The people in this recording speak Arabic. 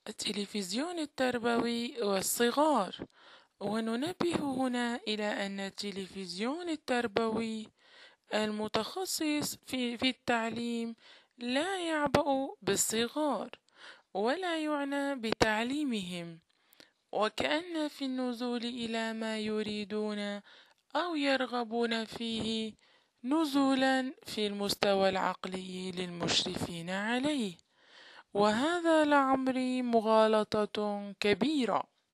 التلفزيون التربوي والصغار. وننبه هنا إلى أن التلفزيون التربوي المتخصص في التعليم لا يعبأ بالصغار ولا يعنى بتعليمهم، وكأن في النزول إلى ما يريدون أو يرغبون فيه نزولا في المستوى العقلي للمشرفين عليه، وهذا لعمري مغالطة كبيرة.